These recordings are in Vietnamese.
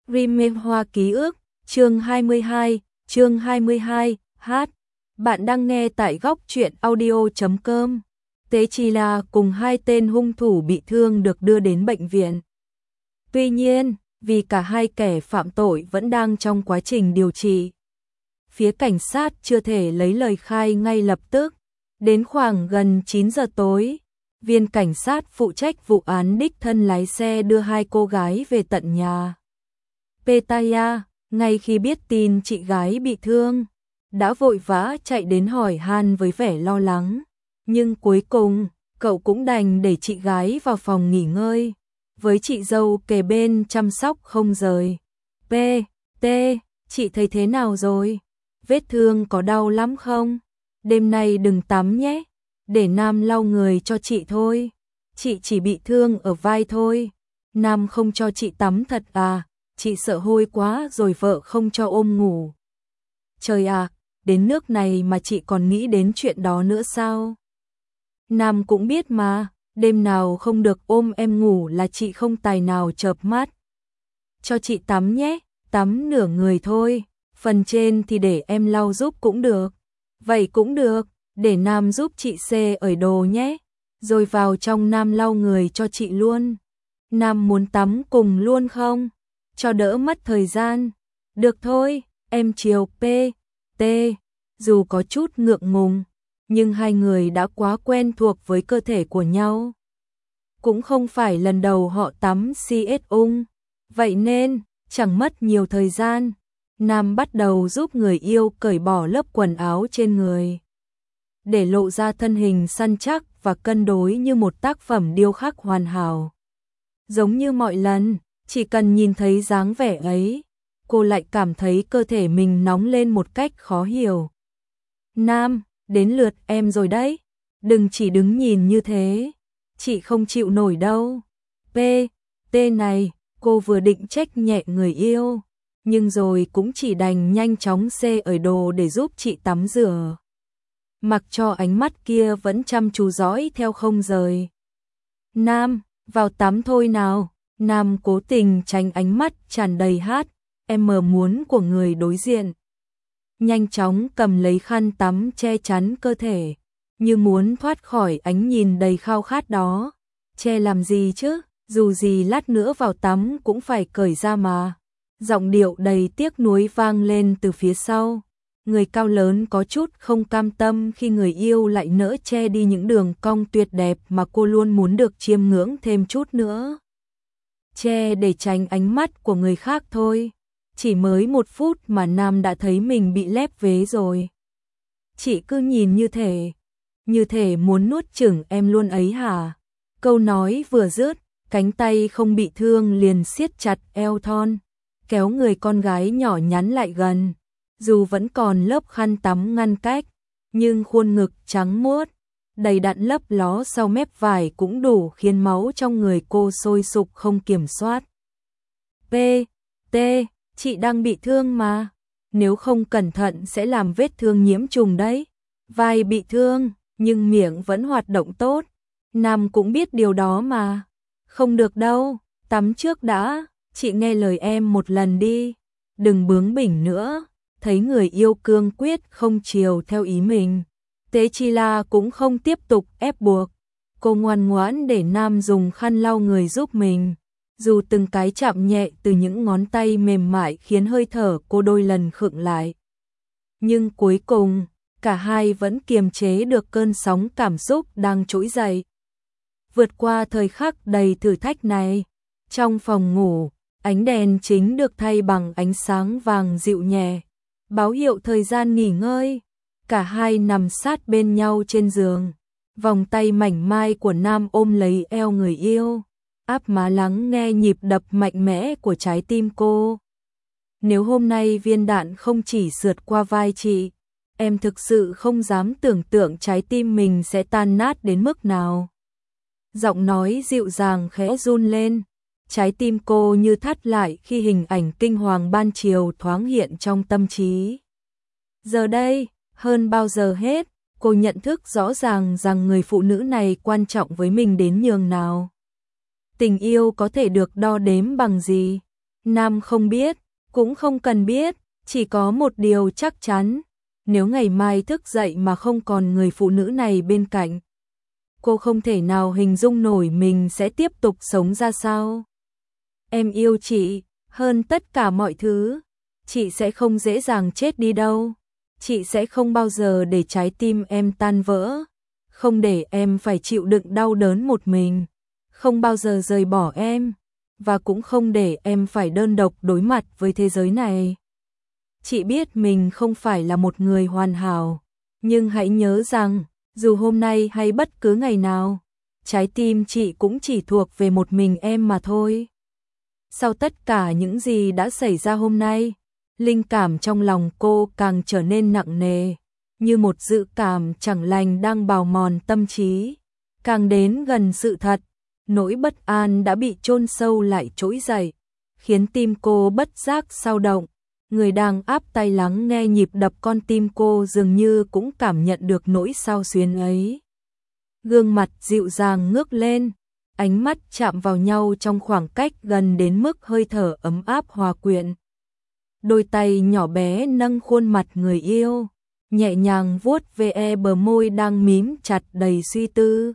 Remake Hoa Ký Ức, chương 22, hát. Bạn đang nghe tại góc truyện audio.com. Tế Chi La cùng hai tên hung thủ bị thương được đưa đến bệnh viện. Tuy nhiên, vì cả hai kẻ phạm tội vẫn đang trong quá trình điều trị, phía cảnh sát chưa thể lấy lời khai ngay lập tức. Đến khoảng gần 9 giờ tối, viên cảnh sát phụ trách vụ án đích thân lái xe đưa hai cô gái về tận nhà. Pattaya, ngay khi biết tin chị gái bị thương, đã vội vã chạy đến hỏi han với vẻ lo lắng. Nhưng cuối cùng, cậu cũng đành để chị gái vào phòng nghỉ ngơi, với chị dâu kề bên chăm sóc không rời. T, chị thấy thế nào rồi? Vết thương có đau lắm không? Đêm nay đừng tắm nhé, để Nam lau người cho chị thôi. Chị chỉ bị thương ở vai thôi. Nam không cho chị tắm thật à? Chị sợ hôi quá rồi vợ không cho ôm ngủ. Trời ạ, đến nước này mà chị còn nghĩ đến chuyện đó nữa sao? Nam cũng biết mà, đêm nào không được ôm em ngủ là chị không tài nào chợp mắt. Cho chị tắm nhé, tắm nửa người thôi, phần trên thì để em lau giúp cũng được. Vậy cũng được, để Nam giúp chị xê ởi đồ nhé, rồi vào trong Nam lau người cho chị luôn. Nam muốn tắm cùng luôn không? Cho đỡ mất thời gian. Được thôi, em chiều T. Dù có chút ngượng ngùng, nhưng hai người đã quá quen thuộc với cơ thể của nhau. Cũng không phải lần đầu họ tắm CS ung, vậy nên chẳng mất nhiều thời gian. Nam bắt đầu giúp người yêu cởi bỏ lớp quần áo trên người, để lộ ra thân hình săn chắc và cân đối như một tác phẩm điêu khắc hoàn hảo. Giống như mọi lần, chỉ cần nhìn thấy dáng vẻ ấy, cô lại cảm thấy cơ thể mình nóng lên một cách khó hiểu. Nam, đến lượt em rồi đấy, đừng chỉ đứng nhìn như thế, chị không chịu nổi đâu. T này, cô vừa định trách nhẹ người yêu, nhưng rồi cũng chỉ đành nhanh chóng xê ởi đồ để giúp chị tắm rửa. Mặc cho ánh mắt kia vẫn chăm chú dõi theo không rời. Nam, vào tắm thôi nào. Nam cố tình tránh ánh mắt tràn đầy em muốn của người đối diện. Nhanh chóng cầm lấy khăn tắm che chắn cơ thể, như muốn thoát khỏi ánh nhìn đầy khao khát đó. Che làm gì chứ, dù gì lát nữa vào tắm cũng phải cởi ra mà. Giọng điệu đầy tiếc nuối vang lên từ phía sau. Người cao lớn có chút không cam tâm khi người yêu lại nỡ che đi những đường cong tuyệt đẹp mà cô luôn muốn được chiêm ngưỡng thêm chút nữa. Che để tránh ánh mắt của người khác thôi. Chỉ mới 1 phút mà Nam đã thấy mình bị lép vế rồi. Chị cứ nhìn như thể muốn nuốt chửng em luôn ấy hả? Câu nói vừa dứt, cánh tay không bị thương liền siết chặt eo thon, kéo người con gái nhỏ nhắn lại gần. Dù vẫn còn lớp khăn tắm ngăn cách, nhưng khuôn ngực trắng muốt, đầy đặn lấp ló sau mép vải cũng đủ khiến máu trong người cô sôi sục không kiểm soát. T, chị đang bị thương mà, nếu không cẩn thận sẽ làm vết thương nhiễm trùng đấy. Vai bị thương, nhưng miệng vẫn hoạt động tốt. Nam cũng biết điều đó mà. Không được đâu, tắm trước đã, chị nghe lời em một lần đi, đừng bướng bỉnh nữa. Thấy người yêu cương quyết không chiều theo ý mình, Tế Chi La cũng không tiếp tục ép buộc. Cô ngoan ngoãn để Nam dùng khăn lau người giúp mình, dù từng cái chạm nhẹ từ những ngón tay mềm mại khiến hơi thở cô đôi lần khựng lại. Nhưng cuối cùng, cả hai vẫn kiềm chế được cơn sóng cảm xúc đang trỗi dậy. Vượt qua thời khắc đầy thử thách này, trong phòng ngủ, ánh đèn chính được thay bằng ánh sáng vàng dịu nhẹ, báo hiệu thời gian nghỉ ngơi. Cả hai nằm sát bên nhau trên giường, vòng tay mảnh mai của Nam ôm lấy eo người yêu, áp má lắng nghe nhịp đập mạnh mẽ của trái tim cô. Nếu hôm nay viên đạn không chỉ sượt qua vai chị, em thực sự không dám tưởng tượng trái tim mình sẽ tan nát đến mức nào. Giọng nói dịu dàng khẽ run lên, trái tim cô như thắt lại khi hình ảnh kinh hoàng ban chiều thoáng hiện trong tâm trí. Giờ đây, hơn bao giờ hết, cô nhận thức rõ ràng rằng người phụ nữ này quan trọng với mình đến nhường nào. Tình yêu có thể được đo đếm bằng gì? Nam không biết, cũng không cần biết, chỉ có một điều chắc chắn, nếu ngày mai thức dậy mà không còn người phụ nữ này bên cạnh, cô không thể nào hình dung nổi mình sẽ tiếp tục sống ra sao. Em yêu chị, hơn tất cả mọi thứ, chị sẽ không dễ dàng chết đi đâu, chị sẽ không bao giờ để trái tim em tan vỡ, không để em phải chịu đựng đau đớn một mình, không bao giờ rời bỏ em, và cũng không để em phải đơn độc đối mặt với thế giới này. Chị biết mình không phải là một người hoàn hảo, nhưng hãy nhớ rằng, dù hôm nay hay bất cứ ngày nào, trái tim chị cũng chỉ thuộc về một mình em mà thôi. Sau tất cả những gì đã xảy ra hôm nay, linh cảm trong lòng cô càng trở nên nặng nề, như một dự cảm chẳng lành đang bào mòn tâm trí. Càng đến gần sự thật, nỗi bất an đã bị chôn sâu lại trỗi dậy, khiến tim cô bất giác xao động. Người đang áp tay lắng nghe nhịp đập con tim cô dường như cũng cảm nhận được nỗi xao xuyến ấy. Gương mặt dịu dàng ngước lên, ánh mắt chạm vào nhau trong khoảng cách gần đến mức hơi thở ấm áp hòa quyện. Đôi tay nhỏ bé nâng khuôn mặt người yêu, nhẹ nhàng vuốt ve bờ môi đang mím chặt đầy suy tư.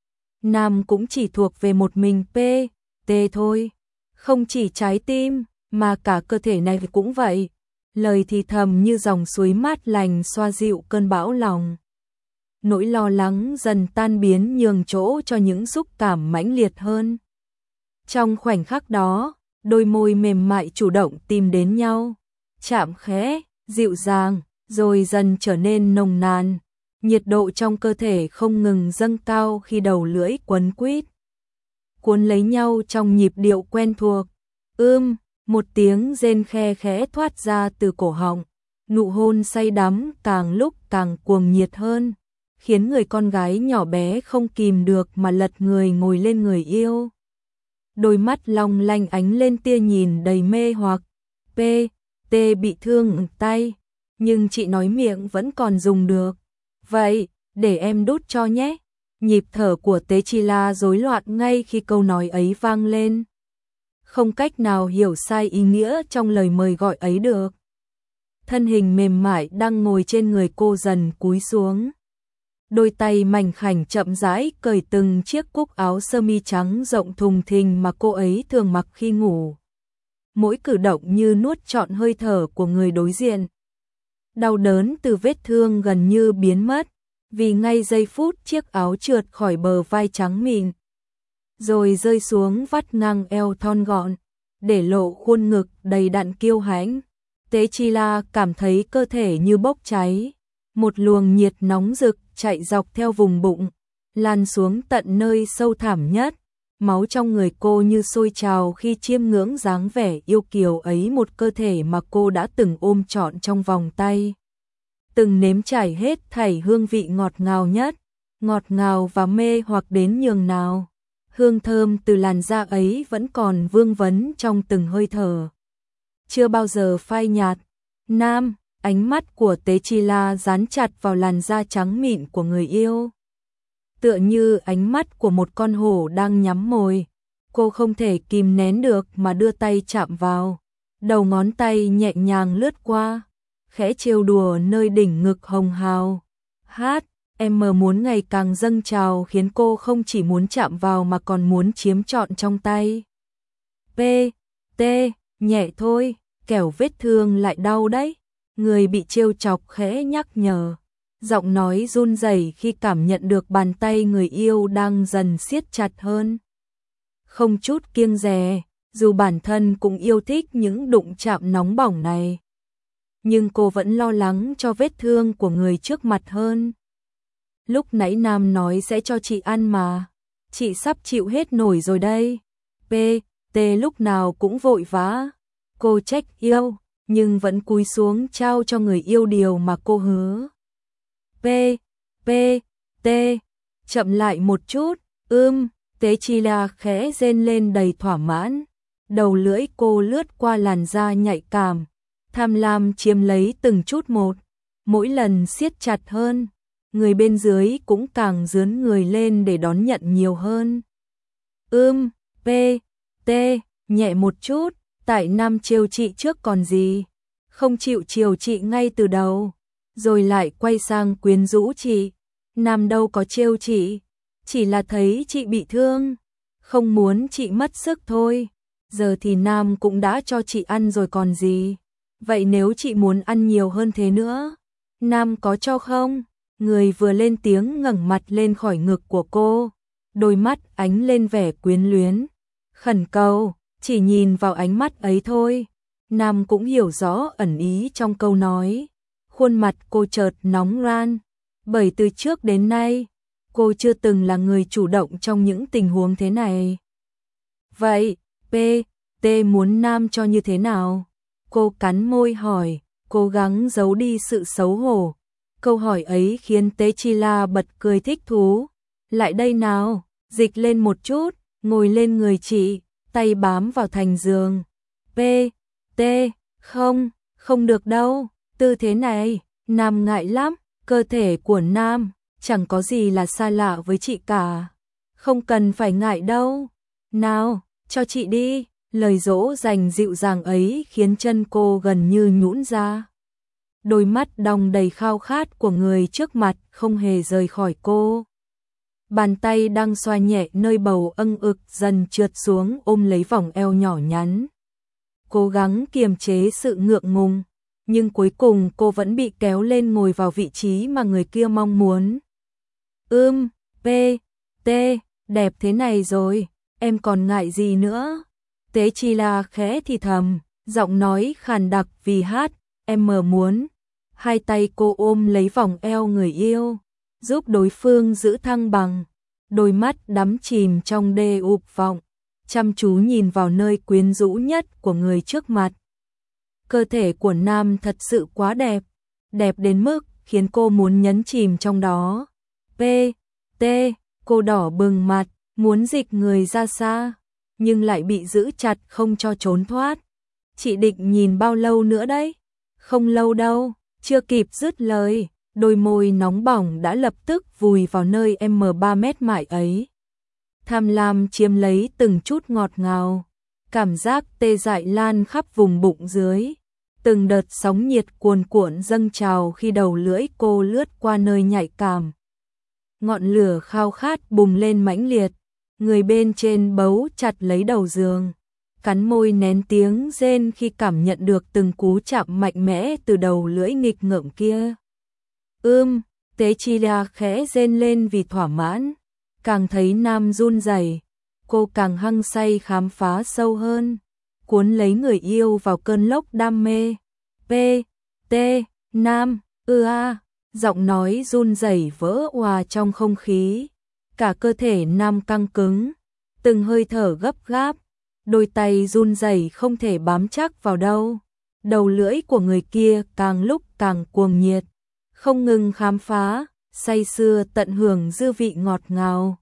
Nam cũng chỉ thuộc về một mình P.T. thôi, không chỉ trái tim, mà cả cơ thể này cũng vậy. Lời thì thầm như dòng suối mát lành xoa dịu cơn bão lòng. Nỗi lo lắng dần tan biến nhường chỗ cho những xúc cảm mãnh liệt hơn. Trong khoảnh khắc đó, đôi môi mềm mại chủ động tìm đến nhau, chạm khẽ, dịu dàng, rồi dần trở nên nồng nàn. Nhiệt độ trong cơ thể không ngừng dâng cao khi đầu lưỡi quấn quýt, cuốn lấy nhau trong nhịp điệu quen thuộc. Một tiếng rên khe khẽ thoát ra từ cổ họng, nụ hôn say đắm càng lúc càng cuồng nhiệt hơn, khiến người con gái nhỏ bé không kìm được mà lật người ngồi lên người yêu. Đôi mắt long lanh ánh lên tia nhìn đầy mê hoặc. P.T. bị thương tay, nhưng chị nói miệng vẫn còn dùng được. Vậy, để em đút cho nhé. Nhịp thở của Techila rối loạn ngay khi câu nói ấy vang lên. Không cách nào hiểu sai ý nghĩa trong lời mời gọi ấy được. Thân hình mềm mại đang ngồi trên người cô dần cúi xuống. Đôi tay mảnh khảnh chậm rãi cởi từng chiếc cúc áo sơ mi trắng rộng thùng thình mà cô ấy thường mặc khi ngủ. Mỗi cử động như nuốt trọn hơi thở của người đối diện. Đau đớn từ vết thương gần như biến mất, vì ngay giây phút chiếc áo trượt khỏi bờ vai trắng mịn, rồi rơi xuống vắt ngang eo thon gọn, để lộ khuôn ngực đầy đặn kiêu hãnh. Techila cảm thấy cơ thể như bốc cháy, một luồng nhiệt nóng rực chạy dọc theo vùng bụng, lan xuống tận nơi sâu thẳm nhất. Máu trong người cô như sôi trào khi chiêm ngưỡng dáng vẻ yêu kiều ấy, một cơ thể mà cô đã từng ôm trọn trong vòng tay, từng nếm trải hết thảy hương vị ngọt ngào nhất, ngọt ngào và mê hoặc đến nhường nào. Hương thơm từ làn da ấy vẫn còn vương vấn trong từng hơi thở, chưa bao giờ phai nhạt. Nam, ánh mắt của Techila dán chặt vào làn da trắng mịn của người yêu, tựa như ánh mắt của một con hổ đang nhắm mồi. Cô không thể kìm nén được mà đưa tay chạm vào, đầu ngón tay nhẹ nhàng lướt qua, khẽ trêu đùa nơi đỉnh ngực hồng hào. Em muốn ngày càng dâng trào, khiến cô không chỉ muốn chạm vào mà còn muốn chiếm trọn trong tay. P.T. nhẹ thôi, kẻo vết thương lại đau đấy. Người bị trêu chọc khẽ nhắc nhở, giọng nói run rẩy khi cảm nhận được bàn tay người yêu đang dần siết chặt hơn. Không chút kiêng dè, dù bản thân cũng yêu thích những đụng chạm nóng bỏng này, nhưng cô vẫn lo lắng cho vết thương của người trước mặt hơn. Lúc nãy Nam nói sẽ cho chị ăn mà, chị sắp chịu hết nổi rồi đây. P.T. lúc nào cũng vội vã, cô trách yêu, nhưng vẫn cúi xuống trao cho người yêu điều mà cô hứa. P.T. chậm lại một chút. Techila khẽ rên lên đầy thỏa mãn, đầu lưỡi cô lướt qua làn da nhạy cảm, tham lam chiếm lấy từng chút một, mỗi lần siết chặt hơn, người bên dưới cũng càng dướn người lên để đón nhận nhiều hơn. P.T. nhẹ một chút, tại Nam trêu chị trước còn gì, không chịu chiều chị ngay từ đầu, rồi lại quay sang quyến rũ chị. Nam đâu có trêu chị, chỉ là thấy chị bị thương, không muốn chị mất sức thôi. Giờ thì Nam cũng đã cho chị ăn rồi còn gì. Vậy nếu chị muốn ăn nhiều hơn thế nữa, Nam có cho không? Người vừa lên tiếng ngẩng mặt lên khỏi ngực của cô, đôi mắt ánh lên vẻ quyến luyến, khẩn cầu. Chỉ nhìn vào ánh mắt ấy thôi, Nam cũng hiểu rõ ẩn ý trong câu nói. Khuôn mặt cô chợt nóng ran, bởi từ trước đến nay, cô chưa từng là người chủ động trong những tình huống thế này. Vậy, T muốn Nam cho như thế nào? Cô cắn môi hỏi, cố gắng giấu đi sự xấu hổ. Câu hỏi ấy khiến Tế Chi La bật cười thích thú. Lại đây nào, dịch lên một chút, ngồi lên người chị, tay bám vào thành giường. Không được đâu, tư thế này, Nam ngại lắm, cơ thể của Nam, chẳng có gì là xa lạ với chị cả. Không cần phải ngại đâu. Nào, cho chị đi. Lời dỗ dành dịu dàng ấy khiến chân cô gần như nhũn ra. Đôi mắt đong đầy khao khát của người trước mặt không hề rời khỏi cô. Bàn tay đang xoa nhẹ nơi bầu âng ực dần trượt xuống ôm lấy vòng eo nhỏ nhắn. Cố gắng kiềm chế sự ngượng ngùng, nhưng cuối cùng cô vẫn bị kéo lên ngồi vào vị trí mà người kia mong muốn. Đẹp thế này rồi, em còn ngại gì nữa? Tế Chi La khẽ thì thầm, giọng nói khàn đặc vì hát, em muốn. Hai tay cô ôm lấy vòng eo người yêu, giúp đối phương giữ thăng bằng. Đôi mắt đắm chìm trong đê ục vọng, chăm chú nhìn vào nơi quyến rũ nhất của người trước mặt. Cơ thể của Nam thật sự quá đẹp, đẹp đến mức khiến cô muốn nhấn chìm trong đó. Cô đỏ bừng mặt, muốn dịch người ra xa, nhưng lại bị giữ chặt không cho trốn thoát. Chị định nhìn bao lâu nữa đấy? Không lâu đâu, chưa kịp dứt lời, đôi môi nóng bỏng đã lập tức vùi vào nơi M3 mét mại ấy. Tham lam chiếm lấy từng chút ngọt ngào, cảm giác tê dại lan khắp vùng bụng dưới. Từng đợt sóng nhiệt cuồn cuộn dâng trào khi đầu lưỡi cô lướt qua nơi nhạy cảm. Ngọn lửa khao khát bùng lên mãnh liệt, người bên trên bấu chặt lấy đầu giường, cắn môi nén tiếng rên khi cảm nhận được từng cú chạm mạnh mẽ từ đầu lưỡi nghịch ngợm kia. Tế Chi La khẽ rên lên vì thỏa mãn, càng thấy Nam run rẩy, cô càng hăng say khám phá sâu hơn, cuốn lấy người yêu vào cơn lốc đam mê. Nam, giọng nói run rẩy vỡ òa trong không khí, cả cơ thể Nam căng cứng, từng hơi thở gấp gáp, đôi tay run rẩy không thể bám chắc vào đâu. Đầu lưỡi của người kia càng lúc càng cuồng nhiệt, không ngừng khám phá, say sưa tận hưởng dư vị ngọt ngào.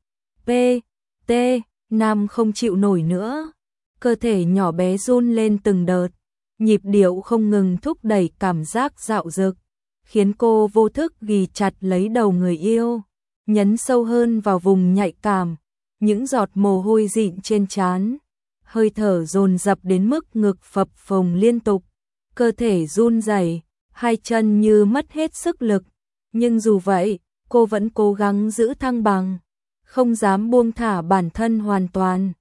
Nam không chịu nổi nữa, cơ thể nhỏ bé run lên từng đợt, nhịp điệu không ngừng thúc đẩy cảm giác dạo dực, khiến cô vô thức ghì chặt lấy đầu người yêu, nhấn sâu hơn vào vùng nhạy cảm, những giọt mồ hôi dịn trên trán, hơi thở dồn dập đến mức ngực phập phồng liên tục, cơ thể run rẩy, hai chân như mất hết sức lực, nhưng dù vậy, cô vẫn cố gắng giữ thăng bằng, không dám buông thả bản thân hoàn toàn.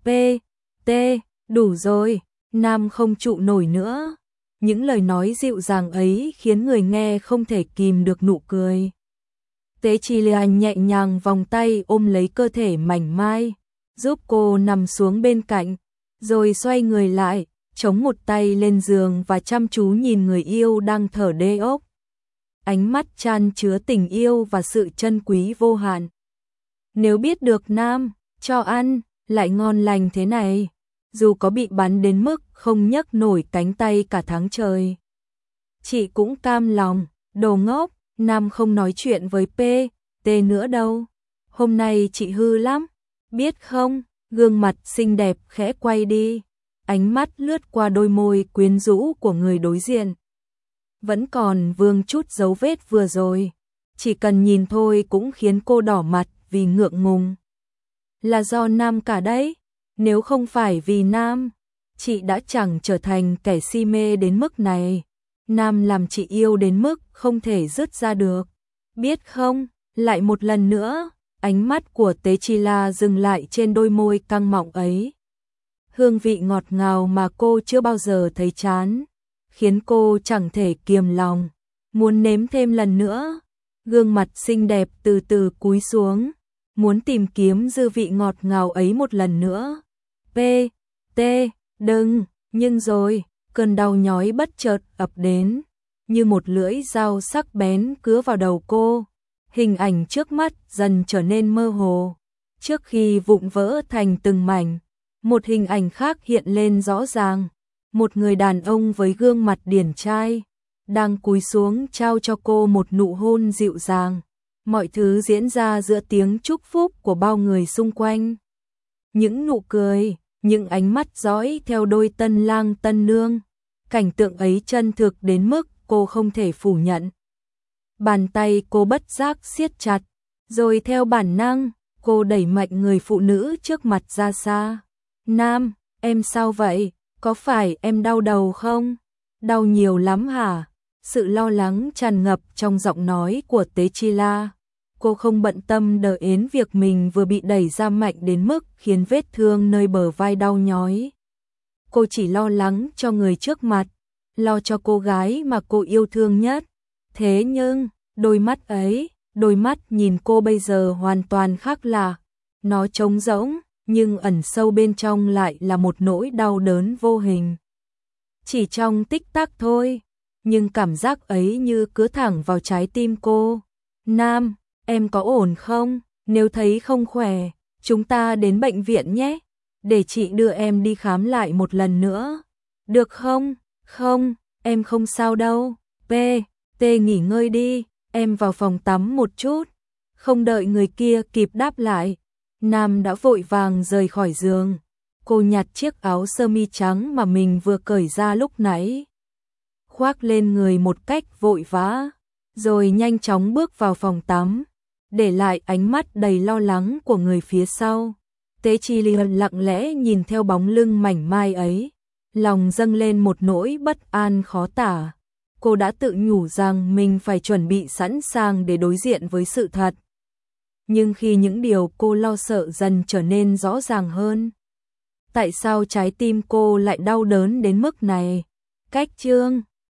Đủ rồi, Nam không trụ nổi nữa. Những lời nói dịu dàng ấy khiến người nghe không thể kìm được nụ cười. Tế Chi La nhẹ nhàng vòng tay ôm lấy cơ thể mảnh mai, giúp cô nằm xuống bên cạnh, rồi xoay người lại, chống một tay lên giường và chăm chú nhìn người yêu đang thở đê ốc. Ánh mắt chan chứa tình yêu và sự trân quý vô hạn. Nếu biết được Nam cho ăn lại ngon lành thế này, dù có bị bắn đến mức không nhấc nổi cánh tay cả tháng trời, chị cũng cam lòng. Đồ ngốc, Nam không nói chuyện với T nữa đâu. Hôm nay chị hư lắm, biết không? Gương mặt xinh đẹp khẽ quay đi, ánh mắt lướt qua đôi môi quyến rũ của người đối diện. Vẫn còn vương chút dấu vết vừa rồi, chỉ cần nhìn thôi cũng khiến cô đỏ mặt vì ngượng ngùng. Là do Nam cả đấy, nếu không phải vì Nam, chị đã chẳng trở thành kẻ si mê đến mức này. Nam làm chị yêu đến mức không thể dứt ra được. Biết không, lại một lần nữa, ánh mắt của Tế Chi La dừng lại trên đôi môi căng mọng ấy. Hương vị ngọt ngào mà cô chưa bao giờ thấy chán, khiến cô chẳng thể kiềm lòng, muốn nếm thêm lần nữa. Gương mặt xinh đẹp từ từ cúi xuống, muốn tìm kiếm dư vị ngọt ngào ấy một lần nữa. T, đừng, nhưng rồi, cơn đau nhói bất chợt ập đến, như một lưỡi dao sắc bén cứa vào đầu cô. Hình ảnh trước mắt dần trở nên mơ hồ. Trước khi vụn vỡ thành từng mảnh, một hình ảnh khác hiện lên rõ ràng. Một người đàn ông với gương mặt điển trai, đang cúi xuống trao cho cô một nụ hôn dịu dàng. Mọi thứ diễn ra giữa tiếng chúc phúc của bao người xung quanh. Những nụ cười, những ánh mắt dõi theo đôi tân lang tân nương. Cảnh tượng ấy chân thực đến mức cô không thể phủ nhận. Bàn tay cô bất giác siết chặt, rồi theo bản năng, cô đẩy mạnh người phụ nữ trước mặt ra xa. Nam, em sao vậy? Có phải em đau đầu không? Đau nhiều lắm hả? Sự lo lắng tràn ngập trong giọng nói của Tế Chi La. Cô không bận tâm đến việc mình vừa bị đẩy ra mạnh đến mức khiến vết thương nơi bờ vai đau nhói. Cô chỉ lo lắng cho người trước mặt, lo cho cô gái mà cô yêu thương nhất. Thế nhưng, đôi mắt ấy, đôi mắt nhìn cô bây giờ hoàn toàn khác lạ. Nó trống rỗng, nhưng ẩn sâu bên trong lại là một nỗi đau đớn vô hình. Chỉ trong tích tắc thôi, nhưng cảm giác ấy như cứa thẳng vào trái tim cô. Nam, em có ổn không? Nếu thấy không khỏe, chúng ta đến bệnh viện nhé, để chị đưa em đi khám lại một lần nữa. Được không? Không, em không sao đâu. T nghỉ ngơi đi, em vào phòng tắm một chút. Không đợi người kia kịp đáp lại, Nam đã vội vàng rời khỏi giường. Cô nhặt chiếc áo sơ mi trắng mà mình vừa cởi ra lúc nãy, khoác lên người một cách vội vã, rồi nhanh chóng bước vào phòng tắm, để lại ánh mắt đầy lo lắng của người phía sau. Tế Chi Liên lặng lẽ nhìn theo bóng lưng mảnh mai ấy, lòng dâng lên một nỗi bất an khó tả. Cô đã tự nhủ rằng mình phải chuẩn bị sẵn sàng để đối diện với sự thật. Nhưng khi những điều cô lo sợ dần trở nên rõ ràng hơn, tại sao trái tim cô lại đau đớn đến mức này? Cách chương